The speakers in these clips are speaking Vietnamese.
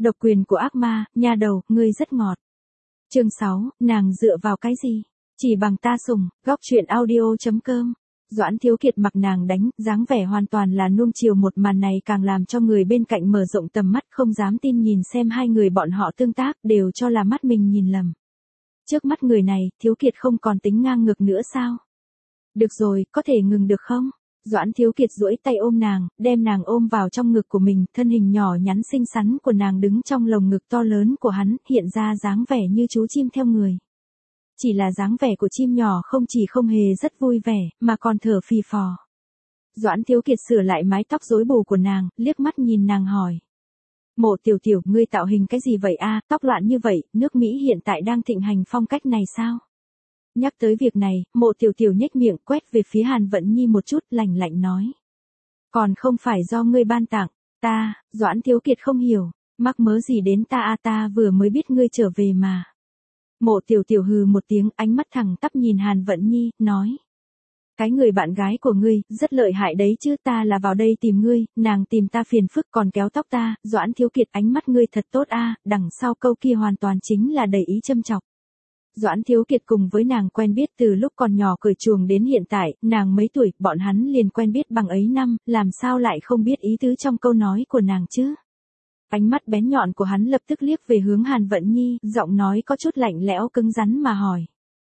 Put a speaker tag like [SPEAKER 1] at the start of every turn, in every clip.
[SPEAKER 1] Độc quyền của ác ma, nha đầu, ngươi rất ngọt. Chương 6, nàng dựa vào cái gì? Chỉ bằng ta sủng, góc truyện audio.com. Doãn Thiếu Kiệt mặc nàng đánh, dáng vẻ hoàn toàn là nuông chiều, một màn này càng làm cho người bên cạnh mở rộng tầm mắt, không dám tin nhìn xem hai người bọn họ tương tác, đều cho là mắt mình nhìn lầm. Trước mắt người này, Thiếu Kiệt không còn tính ngang ngược nữa sao? Được rồi, có thể ngừng được không? Doãn Thiếu Kiệt duỗi tay ôm nàng, đem nàng ôm vào trong ngực của mình, thân hình nhỏ nhắn xinh xắn của nàng đứng trong lồng ngực to lớn của hắn, hiện ra dáng vẻ như chú chim theo người. Chỉ là dáng vẻ của chim nhỏ không chỉ không hề rất vui vẻ, mà còn thở phì phò. Doãn Thiếu Kiệt sửa lại mái tóc rối bù của nàng, liếc mắt nhìn nàng hỏi. Mộ tiểu tiểu, ngươi tạo hình cái gì vậy a? Tóc loạn như vậy, nước Mỹ hiện tại đang thịnh hành phong cách này sao? Nhắc tới việc này, Mộ tiểu tiểu nhếch miệng quét về phía Hàn Vận Nhi một chút, lạnh lạnh nói. Còn không phải do ngươi ban tặng, ta, Doãn Thiếu Kiệt không hiểu, mắc mớ gì đến ta a, ta vừa mới biết ngươi trở về mà. Mộ tiểu tiểu hừ một tiếng, ánh mắt thẳng tắp nhìn Hàn Vận Nhi, nói. Cái người bạn gái của ngươi, rất lợi hại đấy chứ, ta là vào đây tìm ngươi, nàng tìm ta phiền phức còn kéo tóc ta, Doãn Thiếu Kiệt, ánh mắt ngươi thật tốt a, đằng sau câu kia hoàn toàn chính là đầy ý châm chọc. Doãn Thiếu Kiệt cùng với nàng quen biết từ lúc còn nhỏ cởi chuồng đến hiện tại, nàng mấy tuổi, bọn hắn liền quen biết bằng ấy năm, làm sao lại không biết ý tứ trong câu nói của nàng chứ? Ánh mắt bén nhọn của hắn lập tức liếc về hướng Hàn Vận Nhi, giọng nói có chút lạnh lẽo cứng rắn mà hỏi.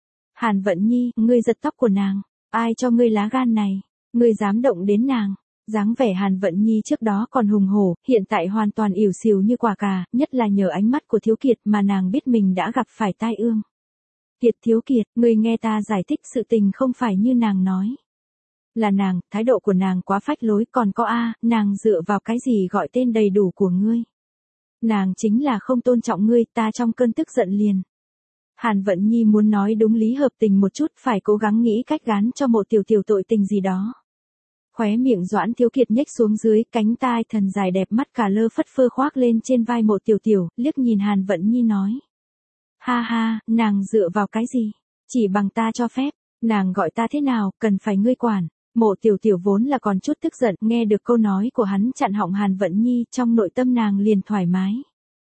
[SPEAKER 1] Hàn Vận Nhi, ngươi giật tóc của nàng, ai cho ngươi lá gan này, ngươi dám động đến nàng? Dáng vẻ Hàn Vận Nhi trước đó còn hùng hổ, hiện tại hoàn toàn ỉu xìu như quả cà, nhất là nhờ ánh mắt của Thiếu Kiệt mà nàng biết mình đã gặp phải tai ương. Kiệt, Thiếu Kiệt, ngươi nghe ta giải thích, sự tình không phải như nàng nói. Là nàng, thái độ của nàng quá phách lối, còn có nàng dựa vào cái gì gọi tên đầy đủ của ngươi? Nàng chính là không tôn trọng ngươi, ta trong cơn tức giận liền. Hàn Vận Nhi muốn nói đúng lý hợp tình một chút, phải cố gắng nghĩ cách gán cho Mộ tiểu tiểu tội tình gì đó. Khóe miệng Doãn Thiếu Kiệt nhếch xuống dưới, cánh tai thần dài đẹp mắt cả lơ phất phơ khoác lên trên vai Mộ tiểu tiểu, liếc nhìn Hàn Vận Nhi nói. Ha ha, nàng dựa vào cái gì? Chỉ bằng ta cho phép, nàng gọi ta thế nào, cần phải ngươi quản. Mộ tiểu tiểu vốn là còn chút tức giận, nghe được câu nói của hắn chặn họng Hàn Vận Nhi, trong nội tâm nàng liền thoải mái.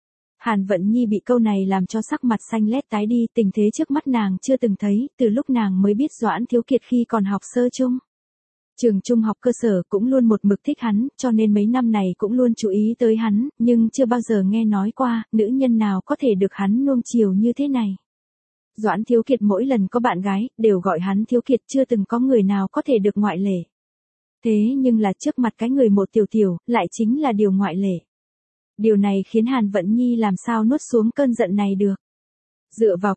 [SPEAKER 1] Hàn Vận Nhi bị câu này làm cho sắc mặt xanh lét tái đi, tình thế trước mắt nàng chưa từng thấy, từ lúc nàng mới biết Doãn Thiếu Kiệt khi còn học sơ trung. Trường trung học cơ sở cũng luôn một mực thích hắn, cho nên mấy năm này cũng luôn chú ý tới hắn, nhưng chưa bao giờ nghe nói qua, nữ nhân nào có thể được hắn nuông chiều như thế này. Doãn Thiếu Kiệt mỗi lần có bạn gái, đều gọi hắn Thiếu Kiệt, chưa từng có người nào có thể được ngoại lệ. Thế nhưng là trước mặt cái người Mộ tiểu tiểu, lại chính là điều ngoại lệ. Điều này khiến Hàn Vận Nhi làm sao nuốt xuống cơn giận này được. Dựa vào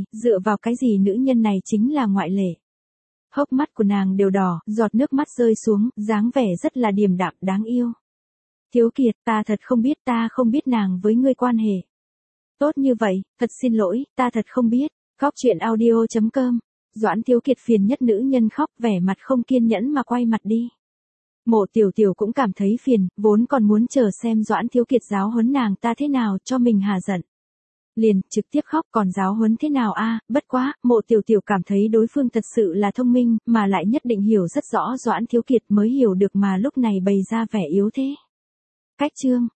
[SPEAKER 1] cái gì nữ nhân này chính là ngoại lệ. Hốc mắt của nàng đều đỏ, giọt nước mắt rơi xuống, dáng vẻ rất là điềm đạm, đáng yêu. Thiếu Kiệt, ta thật không biết nàng với ngươi quan hệ tốt như vậy, thật xin lỗi, ta thật không biết. Góc truyện audio.com. Doãn Thiếu Kiệt phiền nhất nữ nhân khóc, vẻ mặt không kiên nhẫn mà quay mặt đi. Mộ tiểu tiểu cũng cảm thấy phiền, vốn còn muốn chờ xem Doãn Thiếu Kiệt giáo huấn nàng ta thế nào cho mình hà giận. Liền, trực tiếp khóc, còn giáo huấn thế nào bất quá, Mộ tiểu tiểu cảm thấy đối phương thật sự là thông minh, mà lại nhất định hiểu rất rõ Doãn Thiếu Kiệt mới hiểu được mà lúc này bày ra vẻ yếu thế. Cách chương.